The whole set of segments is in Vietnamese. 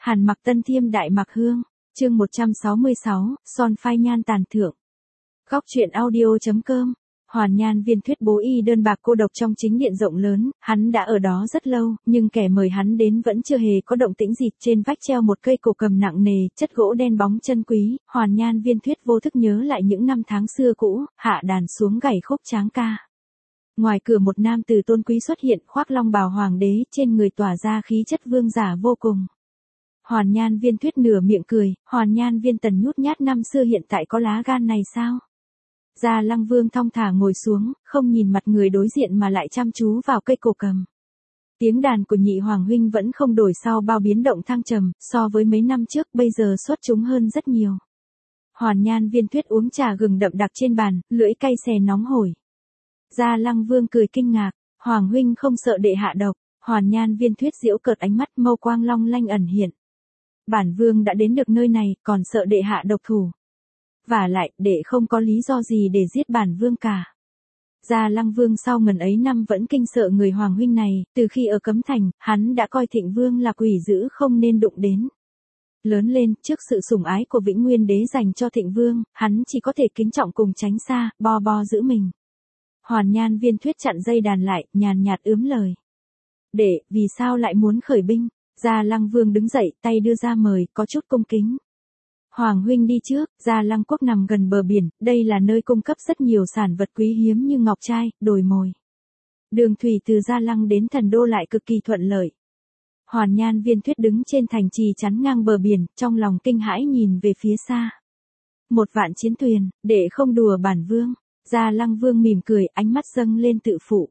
Hàn Mặc Tân Thiêm Đại Mặc Hương, chương 166, son phai nhan tàn thượng. Góc truyện audio.com. Hoàn Nhan Viên Thuyết bố y đơn bạc cô độc trong chính điện rộng lớn, hắn đã ở đó rất lâu, nhưng kẻ mời hắn đến vẫn chưa hề có động tĩnh gì. Trên vách treo một cây cổ cầm nặng nề, chất gỗ đen bóng chân quý. Hoàn Nhan Viên Thuyết vô thức nhớ lại những năm tháng xưa cũ, hạ đàn xuống gảy khúc tráng ca. Ngoài cửa một nam tử tôn quý xuất hiện, khoác long bào hoàng đế, trên người tỏa ra khí chất vương giả vô cùng. Hoàn Nhan Viên Thuyết nửa miệng cười, Hoàn Nhan Viên Tần nhút nhát năm xưa hiện tại có lá gan này sao? Gia Lăng Vương thong thả ngồi xuống, không nhìn mặt người đối diện mà lại chăm chú vào cây cổ cầm. Tiếng đàn của nhị hoàng huynh vẫn không đổi sau bao biến động thăng trầm, so với mấy năm trước bây giờ xuất chúng hơn rất nhiều. Hoàn Nhan Viên Thuyết uống trà gừng đậm đặc trên bàn, lưỡi cay xè nóng hổi. Gia Lăng Vương cười kinh ngạc, hoàng huynh không sợ đệ hạ độc. Hoàn Nhan Viên Thuyết giễu cợt ánh mắt, mâu quang long lanh ẩn hiện. Bản vương đã đến được nơi này, còn sợ đệ hạ độc thủ. Vả lại, đệ không có lý do gì để giết bản vương cả. Gia Lăng Vương sau ngần ấy năm vẫn kinh sợ người hoàng huynh này, từ khi ở Cấm Thành, hắn đã coi Thịnh Vương là quỷ dữ không nên đụng đến. Lớn lên, trước sự sủng ái của Vĩnh Nguyên Đế dành cho Thịnh Vương, hắn chỉ có thể kính trọng cùng tránh xa, bo giữ mình. Hoàn Nhan Viên Thuyết chặn dây đàn lại, nhàn nhạt ướm lời. Đệ, vì sao lại muốn khởi binh? Gia Lăng Vương đứng dậy, tay đưa ra mời, có chút cung kính. Hoàng huynh đi trước. Gia Lăng Quốc nằm gần bờ biển, đây là nơi cung cấp rất nhiều sản vật quý hiếm như ngọc trai, đồi mồi. Đường thủy từ Gia Lăng đến Thần Đô lại cực kỳ thuận lợi. Hoàn Nhan Viên Thuyết đứng trên thành trì chắn ngang bờ biển, trong lòng kinh hãi nhìn về phía xa. 1.000 chiến thuyền, để không đùa bản vương. Gia Lăng Vương mỉm cười, ánh mắt dâng lên tự phụ.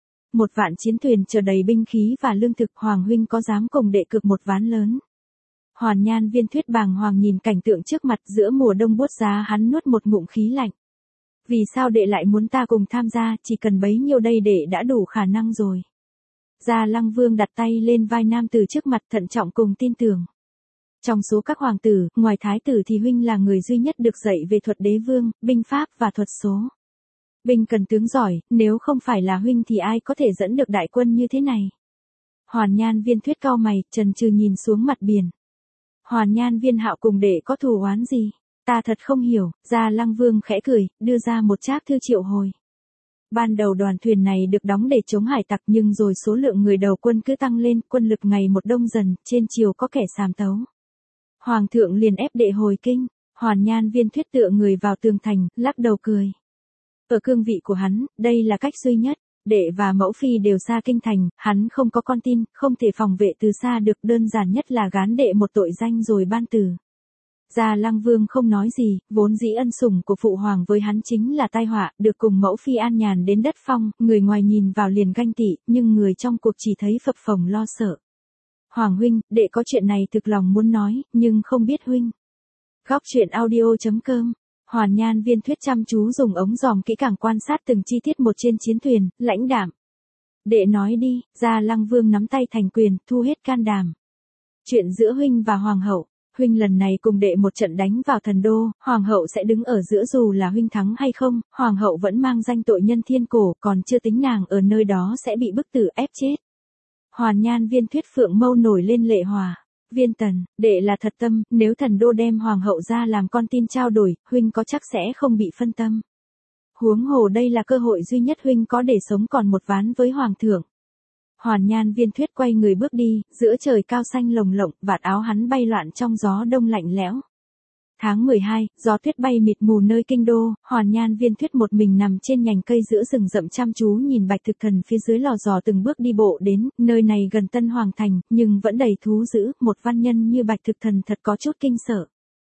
1.000 chiến thuyền chở đầy binh khí và lương thực, hoàng huynh có dám cùng đệ cược một ván lớn? Hoàn Nhan Viên Thuyết bàng hoàng nhìn cảnh tượng trước mặt, giữa mùa đông buốt giá hắn nuốt một ngụm khí lạnh. Vì sao đệ lại muốn ta cùng tham gia, chỉ cần bấy nhiêu đây đệ đã đủ khả năng rồi. Gia Lăng Vương đặt tay lên vai nam tử trước mặt, thận trọng cùng tin tưởng. Trong số các hoàng tử, ngoài thái tử thì huynh là người duy nhất được dạy về thuật đế vương, binh pháp và thuật số. Binh cần tướng giỏi, nếu không phải là huynh thì ai có thể dẫn được đại quân như thế này? Hoàn Nhan Viên Thuyết cau mày, chần chừ nhìn xuống mặt biển. Hoàn Nhan Viên Hạo cùng đệ có thù oán gì? Ta thật không hiểu. Gia Lăng Vương khẽ cười, đưa ra một tráp thư triệu hồi. Ban đầu đoàn thuyền này được đóng để chống hải tặc, nhưng rồi số lượng người đầu quân cứ tăng lên, quân lực ngày một đông dần, trên chiều có kẻ sàm tấu. Hoàng thượng liền ép đệ hồi kinh. Hoàn Nhan Viên Thuyết tựa người vào tường thành, lắc đầu cười. Ở cương vị của hắn, đây là cách duy nhất. Đệ và mẫu phi đều xa kinh thành, hắn không có con tin, không thể phòng vệ từ xa được, đơn giản nhất là gán đệ một tội danh rồi ban tử. Gia Lăng Vương không nói gì, vốn dĩ ân sủng của phụ hoàng với hắn chính là tai họa, được cùng mẫu phi an nhàn đến đất phong, người ngoài nhìn vào liền ganh tị, nhưng người trong cuộc chỉ thấy phập phồng lo sợ. Hoàng huynh, đệ có chuyện này thực lòng muốn nói, nhưng không biết huynh. Góc truyện audio.com. Hoàn Nhan Viên Thuyết chăm chú dùng ống dòm kỹ càng quan sát từng chi tiết một trên chiến thuyền, lãnh đạm. Đệ nói đi. Gia Lăng Vương nắm tay thành quyền, thu hết can đảm. Chuyện giữa huynh và hoàng hậu. Huynh lần này cùng đệ một trận đánh vào Thần Đô, hoàng hậu sẽ đứng ở giữa, dù là huynh thắng hay không, hoàng hậu vẫn mang danh tội nhân thiên cổ, còn chưa tính nàng ở nơi đó sẽ bị bức tử ép chết. Hoàn Nhan Viên Thuyết phượng mâu nổi lên lệ hòa. Viên Tần, đệ là thật tâm, nếu Thần Đô đem hoàng hậu ra làm con tin trao đổi, huynh có chắc sẽ không bị phân tâm. Huống hồ đây là cơ hội duy nhất huynh có để sống còn một ván với hoàng thượng. Hoàn Nhan Viên Thuyết quay người bước đi, giữa trời cao xanh lồng lộng, vạt áo hắn bay loạn trong gió đông lạnh lẽo. Tháng 12, gió tuyết bay mịt mù nơi kinh đô, Hoàn Nhan Viên Thuyết một mình nằm trên nhành cây giữa rừng rậm chăm chú nhìn Bạch Thực Thần phía dưới lò giò từng bước đi bộ đến, nơi này gần Tân Hoàng Thành, nhưng vẫn đầy thú dữ, một văn nhân như Bạch Thực Thần thật có chút kinh sợ.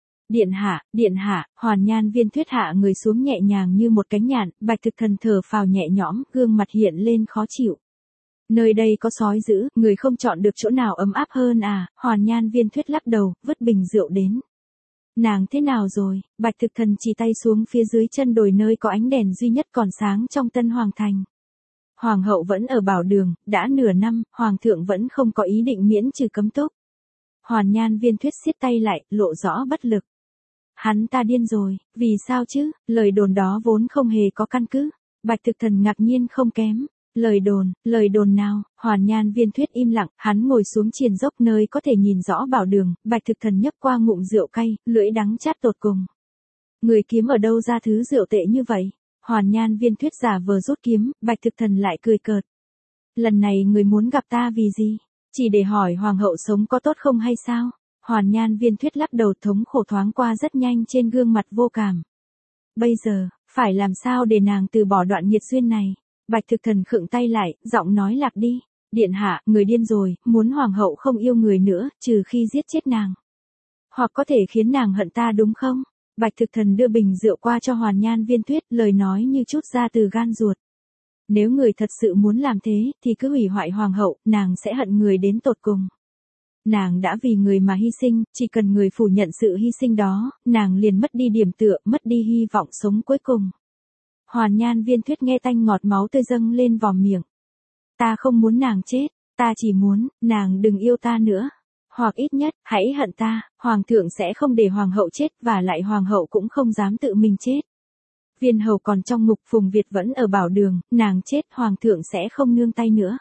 Điện hạ, Hoàn Nhan Viên Thuyết hạ người xuống nhẹ nhàng như một cánh nhạn, Bạch Thực Thần thở phào nhẹ nhõm, gương mặt hiện lên khó chịu. Nơi đây có sói dữ, người không chọn được chỗ nào ấm áp hơn à? Hoàn Nhan Viên Thuyết lắc đầu, vứt bình rượu đến. Nàng thế nào rồi? Bạch Thực Thần chỉ tay xuống phía dưới chân đồi nơi có ánh đèn duy nhất còn sáng trong Tân Hoàng Thành. Hoàng hậu vẫn ở bảo đường, đã nửa năm, hoàng thượng vẫn không có ý định miễn trừ cấm túc. Hoàn Nhan Viên Thuyết siết tay lại, lộ rõ bất lực. Hắn ta điên rồi, vì sao chứ? Lời đồn đó vốn không hề có căn cứ. Bạch Thực Thần ngạc nhiên không kém. Lời đồn nào? Hoàn Nhan Viên Thuyết im lặng, hắn ngồi xuống triền dốc nơi có thể nhìn rõ bảo đường, Bạch Thực Thần nhấp qua ngụm rượu cay, lưỡi đắng chát tột cùng. Người kiếm ở đâu ra thứ rượu tệ như vậy? Hoàn Nhan Viên Thuyết giả vờ rút kiếm, Bạch Thực Thần lại cười cợt. Lần này người muốn gặp ta vì gì? Chỉ để hỏi hoàng hậu sống có tốt không hay sao? Hoàn Nhan Viên Thuyết lắc đầu, thống khổ thoáng qua rất nhanh trên gương mặt vô cảm. Bây giờ, phải làm sao để nàng từ bỏ đoạn nghiệt duyên này? Bạch Thực Thần khựng tay lại, giọng nói lạc đi. Điện hạ, người điên rồi, muốn hoàng hậu không yêu người nữa, trừ khi giết chết nàng. Hoặc có thể khiến nàng hận ta đúng không? Bạch Thực Thần đưa bình rượu qua cho Hoàn Nhan Viên Thuyết, lời nói như trút ra từ gan ruột. Nếu người thật sự muốn làm thế, thì cứ hủy hoại hoàng hậu, nàng sẽ hận người đến tột cùng. Nàng đã vì người mà hy sinh, chỉ cần người phủ nhận sự hy sinh đó, nàng liền mất đi điểm tựa, mất đi hy vọng sống cuối cùng. Hoàn Nhan Viên Thuyết nghe tanh ngọt máu tươi dâng lên vòm miệng. Ta không muốn nàng chết, ta chỉ muốn, nàng đừng yêu ta nữa. Hoặc ít nhất, hãy hận ta, hoàng thượng sẽ không để hoàng hậu chết và lại hoàng hậu cũng không dám tự mình chết. Viên hầu còn trong ngục, Phùng Việt vẫn ở bảo đường, nàng chết hoàng thượng sẽ không nương tay nữa.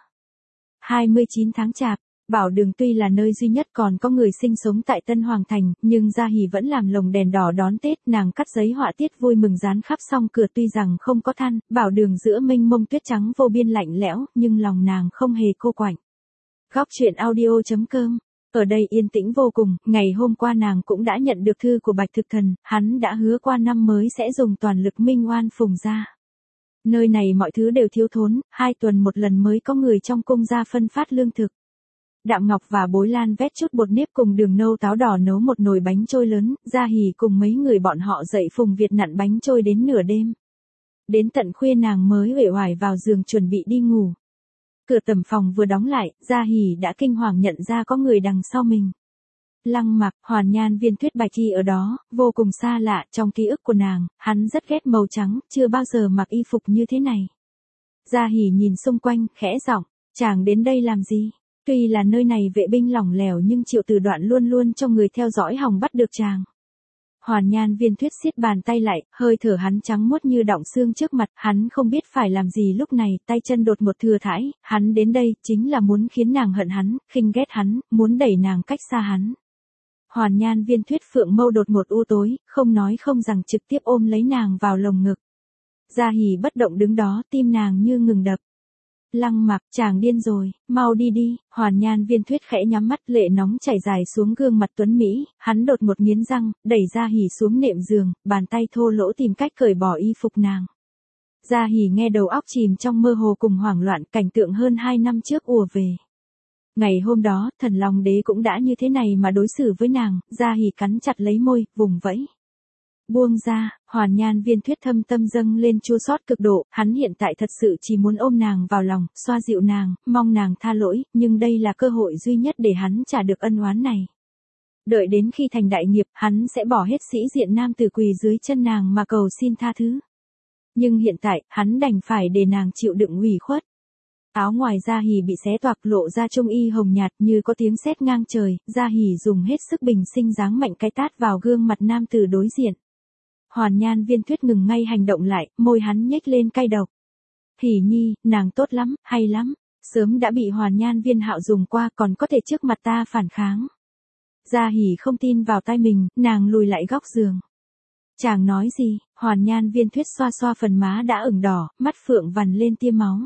29 tháng Chạp, bảo đường tuy là nơi duy nhất còn có người sinh sống tại Tân Hoàng Thành, nhưng Gia Hỷ vẫn làm lồng đèn đỏ đón Tết, nàng cắt giấy họa tiết vui mừng dán khắp song cửa, tuy rằng không có than, bảo đường giữa mênh mông tuyết trắng vô biên lạnh lẽo, nhưng lòng nàng không hề cô quạnh. Góc truyện audio.com. Ở đây yên tĩnh vô cùng, ngày hôm qua nàng cũng đã nhận được thư của Bạch Thực Thần, hắn đã hứa qua năm mới sẽ dùng toàn lực minh oan Phùng gia. Nơi này mọi thứ đều thiếu thốn, 2 tuần một lần mới có người trong cung gia phân phát lương thực. Đạm Ngọc và Bối Lan vét chút bột nếp cùng đường nâu táo đỏ nấu một nồi bánh trôi lớn, Gia Hỷ cùng mấy người bọn họ dậy Phùng Việt nặn bánh trôi đến nửa đêm. Đến tận khuya nàng mới uể oải vào giường chuẩn bị đi ngủ. Cửa tầm phòng vừa đóng lại, Gia Hỷ đã kinh hoàng nhận ra có người đằng sau mình. Lăng Mặc, Hoàn Nhan Viên Thuyết Bạch Chi ở đó, vô cùng xa lạ, trong ký ức của nàng, hắn rất ghét màu trắng, chưa bao giờ mặc y phục như thế này. Gia Hỷ nhìn xung quanh, khẽ giọng, chàng đến đây làm gì? Tuy là nơi này vệ binh lỏng lẻo nhưng Triệu Tử Đoạn luôn luôn cho người theo dõi hòng bắt được chàng. Hoàn Nhan Viên Thuyết siết bàn tay lại, hơi thở hắn trắng muốt như đọng xương trước mặt, hắn không biết phải làm gì lúc này, tay chân đột một thừa thãi, hắn đến đây chính là muốn khiến nàng hận hắn, khinh ghét hắn, muốn đẩy nàng cách xa hắn. Hoàn Nhan Viên Thuyết phượng mâu đột một u tối, không nói không rằng trực tiếp ôm lấy nàng vào lồng ngực. Gia Hỷ bất động đứng đó, tim nàng như ngừng đập. Lăng Mặc, chàng điên rồi, mau đi đi. Hoàn Nhan Viên Thuyết khẽ nhắm mắt, lệ nóng chảy dài xuống gương mặt tuấn Mỹ, hắn đột một nghiến răng, đẩy Gia Hỷ xuống nệm giường, bàn tay thô lỗ tìm cách cởi bỏ y phục nàng. Gia Hỷ nghe đầu óc chìm trong mơ hồ cùng hoảng loạn, cảnh tượng hơn 2 năm trước ùa về. Ngày hôm đó, Thần Long Đế cũng đã như thế này mà đối xử với nàng, Gia Hỷ cắn chặt lấy môi, vùng vẫy. Buông ra, Hoàn Nhan Viên Thuyết thâm tâm dâng lên chua xót cực độ, hắn hiện tại thật sự chỉ muốn ôm nàng vào lòng, xoa dịu nàng, mong nàng tha lỗi, nhưng đây là cơ hội duy nhất để hắn trả được ân oán này. Đợi đến khi thành đại nghiệp, hắn sẽ bỏ hết sĩ diện nam tử quỳ dưới chân nàng mà cầu xin tha thứ. Nhưng hiện tại, hắn đành phải để nàng chịu đựng ủy khuất. Áo ngoài Gia Hỷ bị xé toạc, lộ ra trung y hồng nhạt như có tiếng sét ngang trời, Gia Hỷ dùng hết sức bình sinh giáng mạnh cái tát vào gương mặt nam tử đối diện. Hoàn Nhan Viên Thuyết ngừng ngay hành động lại, môi hắn nhếch lên cay độc. Hỷ nhi, nàng tốt lắm, hay lắm, sớm đã bị Hoàn Nhan Viên Hạo dùng qua, còn có thể trước mặt ta phản kháng. Gia Hỷ không tin vào tai mình, nàng lùi lại góc giường. Chàng nói gì? Hoàn Nhan Viên Thuyết xoa xoa phần má đã ửng đỏ, mắt phượng vằn lên tia máu.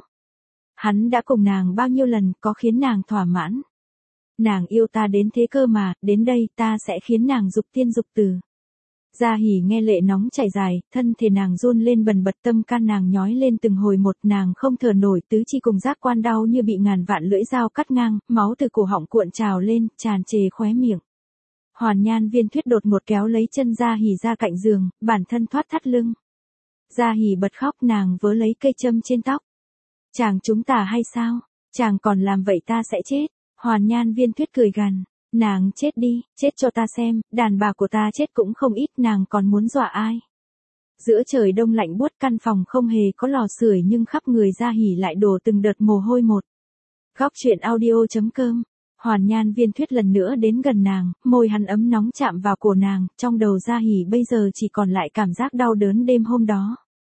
Hắn đã cùng nàng bao nhiêu lần, có khiến nàng thỏa mãn. Nàng yêu ta đến thế cơ mà, đến đây ta sẽ khiến nàng dục tiên dục tử. Gia Hỷ nghe lệ nóng chảy dài, thân thể nàng run lên bần bật, tâm can nàng nhói lên từng hồi một, nàng không thở nổi, tứ chi cùng giác quan đau như bị ngàn vạn lưỡi dao cắt ngang, máu từ cổ họng cuộn trào lên, tràn trề khóe miệng. Hoàn Nhan Viên Thuyết đột một kéo lấy chân Gia Hỷ ra cạnh giường, bản thân thoát thắt lưng. Gia Hỷ bật khóc, nàng vớ lấy cây châm trên tóc. Chàng chúng ta hay sao? Chàng còn làm vậy ta sẽ chết. Hoàn Nhan Viên Thuyết cười gằn. Nàng chết đi, chết cho ta xem, đàn bà của ta chết cũng không ít, nàng còn muốn dọa ai. Giữa trời đông lạnh buốt, căn phòng không hề có lò sưởi nhưng khắp người Gia Hỷ lại đổ từng đợt mồ hôi một. Góc truyện audio.com. Hoàn Nhan Viên Thuyết lần nữa đến gần nàng, môi hắn ấm nóng chạm vào cổ nàng, trong đầu Gia Hỷ bây giờ chỉ còn lại cảm giác đau đớn đêm hôm đó.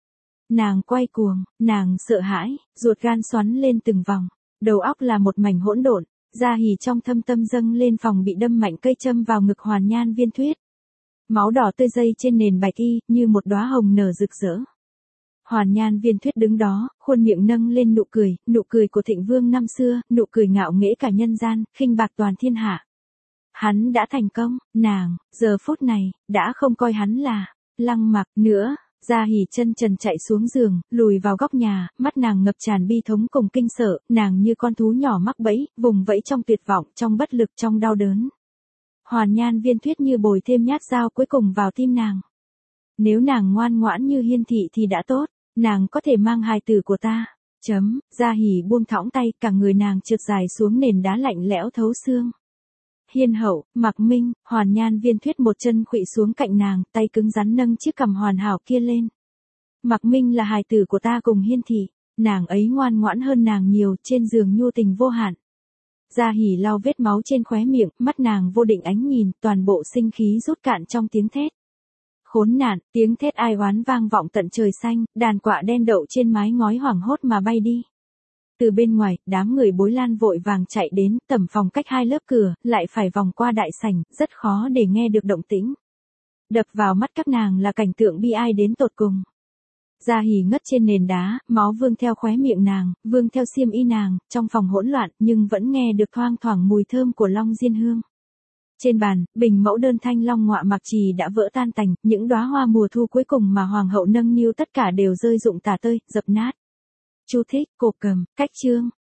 Nàng quay cuồng, nàng sợ hãi, ruột gan xoắn lên từng vòng, đầu óc là một mảnh hỗn độn, Gia Hỉ trong thâm tâm dâng lên phòng bị đâm mạnh cây châm vào ngực Hoàn Nhan Viên Thuyết. Máu đỏ tươi dây trên nền bạch y, như một đóa hồng nở rực rỡ. Hoàn Nhan Viên Thuyết đứng đó, khuôn miệng nâng lên nụ cười của Thịnh Vương năm xưa, nụ cười ngạo nghễ cả nhân gian, khinh bạc toàn thiên hạ. Hắn đã thành công, nàng, giờ phút này, đã không coi hắn là Lăng Mặc nữa. Gia Hỉ chân trần chạy xuống giường, lùi vào góc nhà, mắt nàng ngập tràn bi thống cùng kinh sợ, nàng như con thú nhỏ mắc bẫy, vùng vẫy trong tuyệt vọng, trong bất lực, trong đau đớn. Hoàn Nhan Viên Thuyết như bồi thêm nhát dao cuối cùng vào tim nàng. Nếu nàng ngoan ngoãn như Hiên thị thì đã tốt, nàng có thể mang hài tử của ta. Gia Hỉ buông thõng tay, cả người nàng trượt dài xuống nền đá lạnh lẽo thấu xương. Hiên hậu, Mạc Minh, Hoàn Nhan Viên Thuyết một chân khuỵu xuống cạnh nàng, tay cứng rắn nâng chiếc cằm hoàn hảo kia lên. Mạc Minh là hài tử của ta cùng Hiên thị, nàng ấy ngoan ngoãn hơn nàng nhiều, trên giường nhu tình vô hạn. Gia Hỉ lau vết máu trên khóe miệng, mắt nàng vô định ánh nhìn, toàn bộ sinh khí rút cạn trong tiếng thét. Khốn nạn, tiếng thét ai oán vang vọng tận trời xanh, đàn quạ đen đậu trên mái ngói hoảng hốt mà bay đi. Từ bên ngoài, đám người Bối Lan vội vàng chạy đến, tẩm phòng cách 2 lớp cửa, lại phải vòng qua đại sảnh, rất khó để nghe được động tĩnh. Đập vào mắt các nàng là cảnh tượng bi ai đến tột cùng. Gia Hỉ ngất trên nền đá, máu vương theo khóe miệng nàng, vương theo xiêm y nàng, trong phòng hỗn loạn, nhưng vẫn nghe được thoang thoảng mùi thơm của long diên hương. Trên bàn, bình mẫu đơn thanh long ngọa mạc trì đã vỡ tan tành, những đóa hoa mùa thu cuối cùng mà hoàng hậu nâng niu tất cả đều rơi rụng tả tơi, dập nát. Chú thích, cổ cầm, cách chương.